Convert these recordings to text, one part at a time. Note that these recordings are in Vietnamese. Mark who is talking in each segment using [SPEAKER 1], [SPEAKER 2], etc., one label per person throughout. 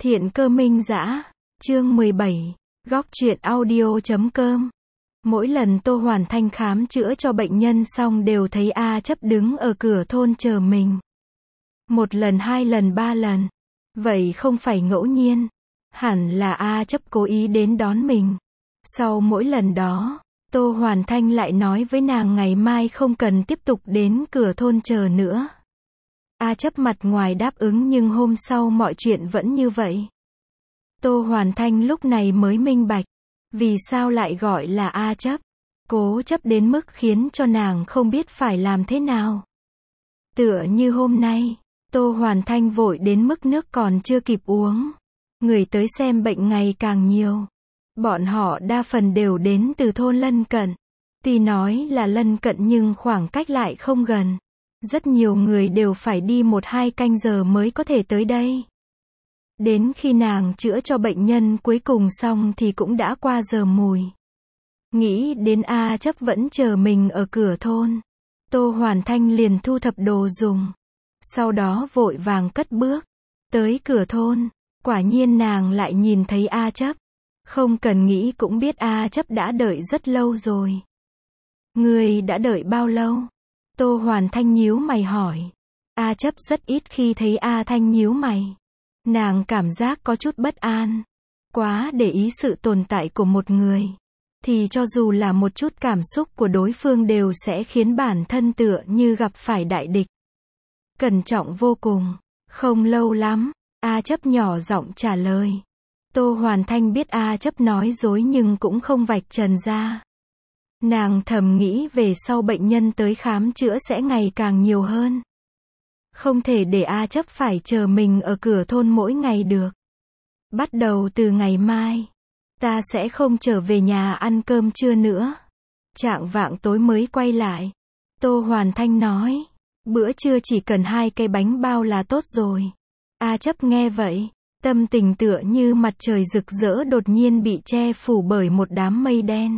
[SPEAKER 1] Thiện Cơ Minh Dã, chương 17, góc truyện audio.com. Mỗi lần Tô Hoàn Thanh khám chữa cho bệnh nhân xong đều thấy A Chấp đứng ở cửa thôn chờ mình. Một lần, hai lần, ba lần. Vậy không phải ngẫu nhiên. Hẳn là A Chấp cố ý đến đón mình. Sau mỗi lần đó, Tô Hoàn Thanh lại nói với nàng ngày mai không cần tiếp tục đến cửa thôn chờ nữa. A Chấp mặt ngoài đáp ứng nhưng hôm sau mọi chuyện vẫn như vậy. Tô Hoàn Thanh lúc này mới minh bạch. Vì sao lại gọi là A Chấp? Cố chấp đến mức khiến cho nàng không biết phải làm thế nào. Tựa như hôm nay, Tô Hoàn Thanh vội đến mức nước còn chưa kịp uống. Người tới xem bệnh ngày càng nhiều. Bọn họ đa phần đều đến từ thôn lân cận. Tuy nói là lân cận nhưng khoảng cách lại không gần. Rất nhiều người đều phải đi 1-2 canh giờ mới có thể tới đây. Đến khi nàng chữa cho bệnh nhân cuối cùng xong thì cũng đã qua giờ mùi. Nghĩ đến A Chấp vẫn chờ mình ở cửa thôn. Tô Hoàn Thanh liền thu thập đồ dùng. Sau đó vội vàng cất bước. Tới cửa thôn, quả nhiên nàng lại nhìn thấy A Chấp. Không cần nghĩ cũng biết A Chấp đã đợi rất lâu rồi. Người đã đợi bao lâu? Tô Hoàn Thanh nhíu mày hỏi. A Chấp rất ít khi thấy A Thanh nhíu mày. Nàng cảm giác có chút bất an. Quá để ý sự tồn tại của một người. Thì cho dù là một chút cảm xúc của đối phương đều sẽ khiến bản thân tựa như gặp phải đại địch. Cẩn trọng vô cùng. Không lâu lắm, A Chấp nhỏ giọng trả lời. Tô Hoàn Thanh biết A Chấp nói dối nhưng cũng không vạch trần ra. Nàng thầm nghĩ về sau bệnh nhân tới khám chữa sẽ ngày càng nhiều hơn. Không thể để A Chấp phải chờ mình ở cửa thôn mỗi ngày được. Bắt đầu từ ngày mai, ta sẽ không trở về nhà ăn cơm trưa nữa. Chạng vạng tối mới quay lại. Tô Hoàn Thanh nói, bữa trưa chỉ cần 2 cái bánh bao là tốt rồi. A Chấp nghe vậy, tâm tình tựa như mặt trời rực rỡ đột nhiên bị che phủ bởi một đám mây đen.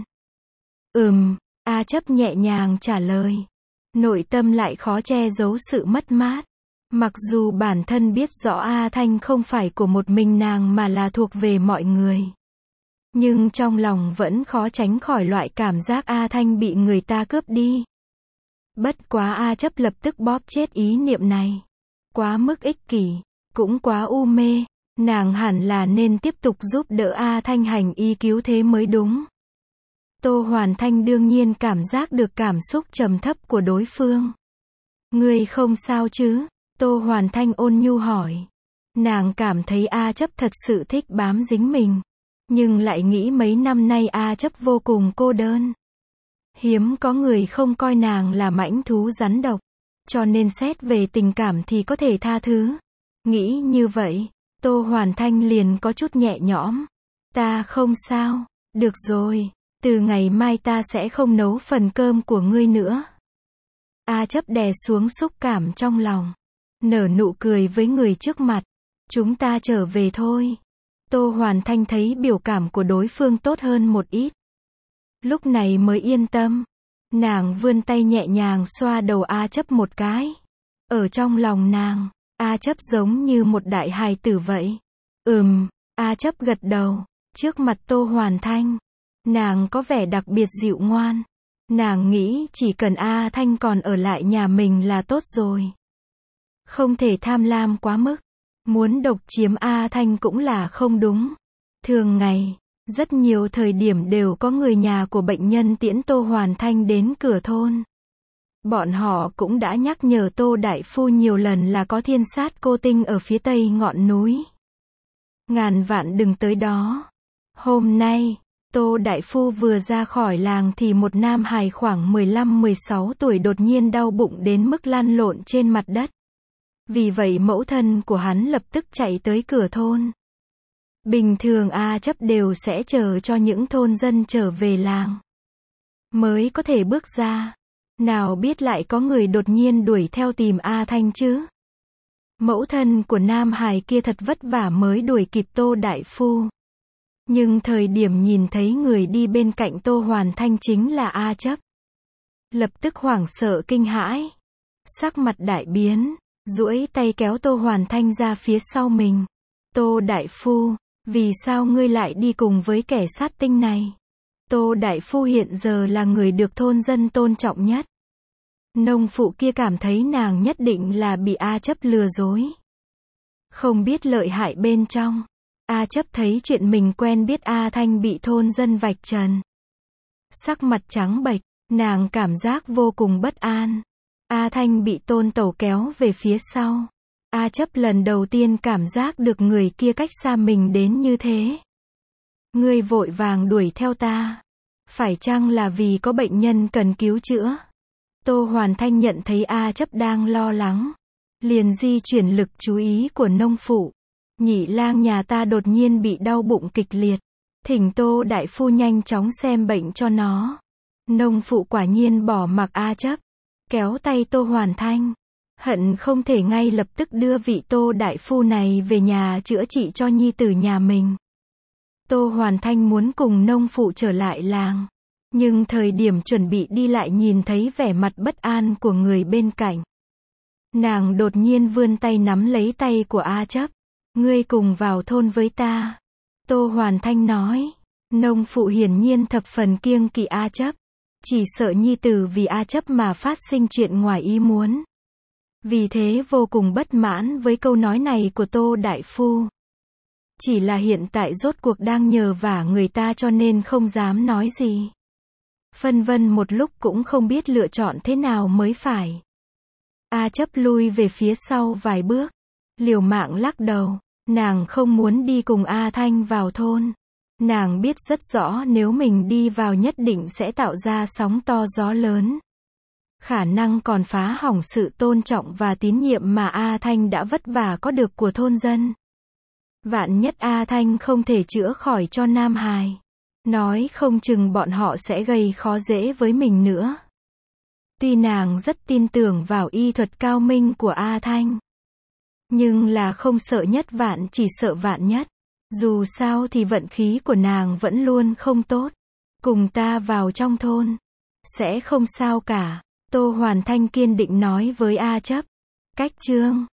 [SPEAKER 1] A Chấp nhẹ nhàng trả lời. Nội tâm lại khó che giấu sự mất mát. Mặc dù bản thân biết rõ A Thanh không phải của một mình nàng mà là thuộc về mọi người. Nhưng trong lòng vẫn khó tránh khỏi loại cảm giác A Thanh bị người ta cướp đi. Bất quá A Chấp lập tức bóp chết ý niệm này. Quá mức ích kỷ, cũng quá u mê. Nàng hẳn là nên tiếp tục giúp đỡ A Thanh hành y cứu thế mới đúng. Tô Hoàn Thanh đương nhiên cảm giác được cảm xúc trầm thấp của đối phương. Ngươi không sao chứ? Tô Hoàn Thanh ôn nhu hỏi. Nàng cảm thấy A Chấp thật sự thích bám dính mình. Nhưng lại nghĩ mấy năm nay A Chấp vô cùng cô đơn. Hiếm có người không coi nàng là mãnh thú rắn độc. Cho nên xét về tình cảm thì có thể tha thứ. Nghĩ như vậy, Tô Hoàn Thanh liền có chút nhẹ nhõm. Ta không sao. Được rồi. Từ ngày mai ta sẽ không nấu phần cơm của ngươi nữa. A Chấp đè xuống xúc cảm trong lòng. Nở nụ cười với người trước mặt. Chúng ta trở về thôi. Tô Hoàn Thanh thấy biểu cảm của đối phương tốt hơn một ít. Lúc này mới yên tâm. Nàng vươn tay nhẹ nhàng xoa đầu A Chấp một cái. Ở trong lòng nàng, A Chấp giống như một đại hài tử vậy. A Chấp gật đầu. Trước mặt Tô Hoàn Thanh, nàng có vẻ đặc biệt dịu ngoan. Nàng nghĩ chỉ cần A Thanh còn ở lại nhà mình là tốt rồi. Không thể tham lam quá mức. Muốn độc chiếm A Thanh cũng là không đúng. Thường ngày, rất nhiều thời điểm đều có người nhà của bệnh nhân tiễn Tô Hoàn Thanh đến cửa thôn. Bọn họ cũng đã nhắc nhở Tô Đại Phu nhiều lần là có thiên sát cô tinh ở phía tây ngọn núi. Ngàn vạn đừng tới đó. Hôm nay, Tô Đại Phu vừa ra khỏi làng thì một nam hài khoảng 15-16 tuổi đột nhiên đau bụng đến mức lăn lộn trên mặt đất. Vì vậy mẫu thân của hắn lập tức chạy tới cửa thôn. Bình thường A Chấp đều sẽ chờ cho những thôn dân trở về làng mới có thể bước ra. Nào biết lại có người đột nhiên đuổi theo tìm A Thanh chứ. Mẫu thân của nam hài kia thật vất vả mới đuổi kịp Tô Đại Phu. Nhưng thời điểm nhìn thấy người đi bên cạnh Tô Hoàn Thanh chính là A Chấp. Lập tức hoảng sợ kinh hãi. Sắc mặt đại biến, duỗi tay kéo Tô Hoàn Thanh ra phía sau mình. Tô đại phu, vì sao ngươi lại đi cùng với kẻ sát tinh này? Tô đại phu hiện giờ là người được thôn dân tôn trọng nhất. Nông phụ kia cảm thấy nàng nhất định là bị A Chấp lừa dối. Không biết lợi hại bên trong. A Chấp thấy chuyện mình quen biết A Thanh bị thôn dân vạch trần. Sắc mặt trắng bệch, nàng cảm giác vô cùng bất an. A Thanh bị Tôn Tẩu kéo về phía sau. A Chấp lần đầu tiên cảm giác được người kia cách xa mình đến như thế. Ngươi vội vàng đuổi theo ta. Phải chăng là vì có bệnh nhân cần cứu chữa? Tô Hoàn Thanh nhận thấy A Chấp đang lo lắng. Liền di chuyển lực chú ý của nông phụ. Nhị lang nhà ta đột nhiên bị đau bụng kịch liệt. Thỉnh Tô đại phu nhanh chóng xem bệnh cho nó. Nông phụ quả nhiên bỏ mặc A Chấp. Kéo tay Tô Hoàn Thanh. Hận không thể ngay lập tức đưa vị Tô đại phu này về nhà chữa trị cho nhi tử nhà mình. Tô Hoàn Thanh muốn cùng nông phụ trở lại làng. Nhưng thời điểm chuẩn bị đi lại nhìn thấy vẻ mặt bất an của người bên cạnh. Nàng đột nhiên vươn tay nắm lấy tay của A Chấp. Ngươi cùng vào thôn với ta. Tô Hoàn Thanh nói. Nông phụ hiển nhiên thập phần kiêng kỵ A Chấp. Chỉ sợ nhi tử vì A Chấp mà phát sinh chuyện ngoài ý muốn. Vì thế vô cùng bất mãn với câu nói này của Tô đại phu. Chỉ là hiện tại rốt cuộc đang nhờ vả người ta cho nên không dám nói gì. Phân vân một lúc cũng không biết lựa chọn thế nào mới phải. A Chấp lui về phía sau vài bước. Liều mạng lắc đầu. Nàng không muốn đi cùng A Thanh vào thôn. Nàng biết rất rõ nếu mình đi vào nhất định sẽ tạo ra sóng to gió lớn. Khả năng còn phá hỏng sự tôn trọng và tín nhiệm mà A Thanh đã vất vả có được của thôn dân. Vạn nhất A Thanh không thể chữa khỏi cho Nam Hài. Nói không chừng bọn họ sẽ gây khó dễ với mình nữa. Tuy nàng rất tin tưởng vào y thuật cao minh của A Thanh. Nhưng là không sợ nhất vạn chỉ sợ vạn nhất. Dù sao thì vận khí của nàng vẫn luôn không tốt. Cùng ta vào trong thôn. Sẽ không sao cả. Tô Hoàn Thanh kiên định nói với A Chấp. Cách chương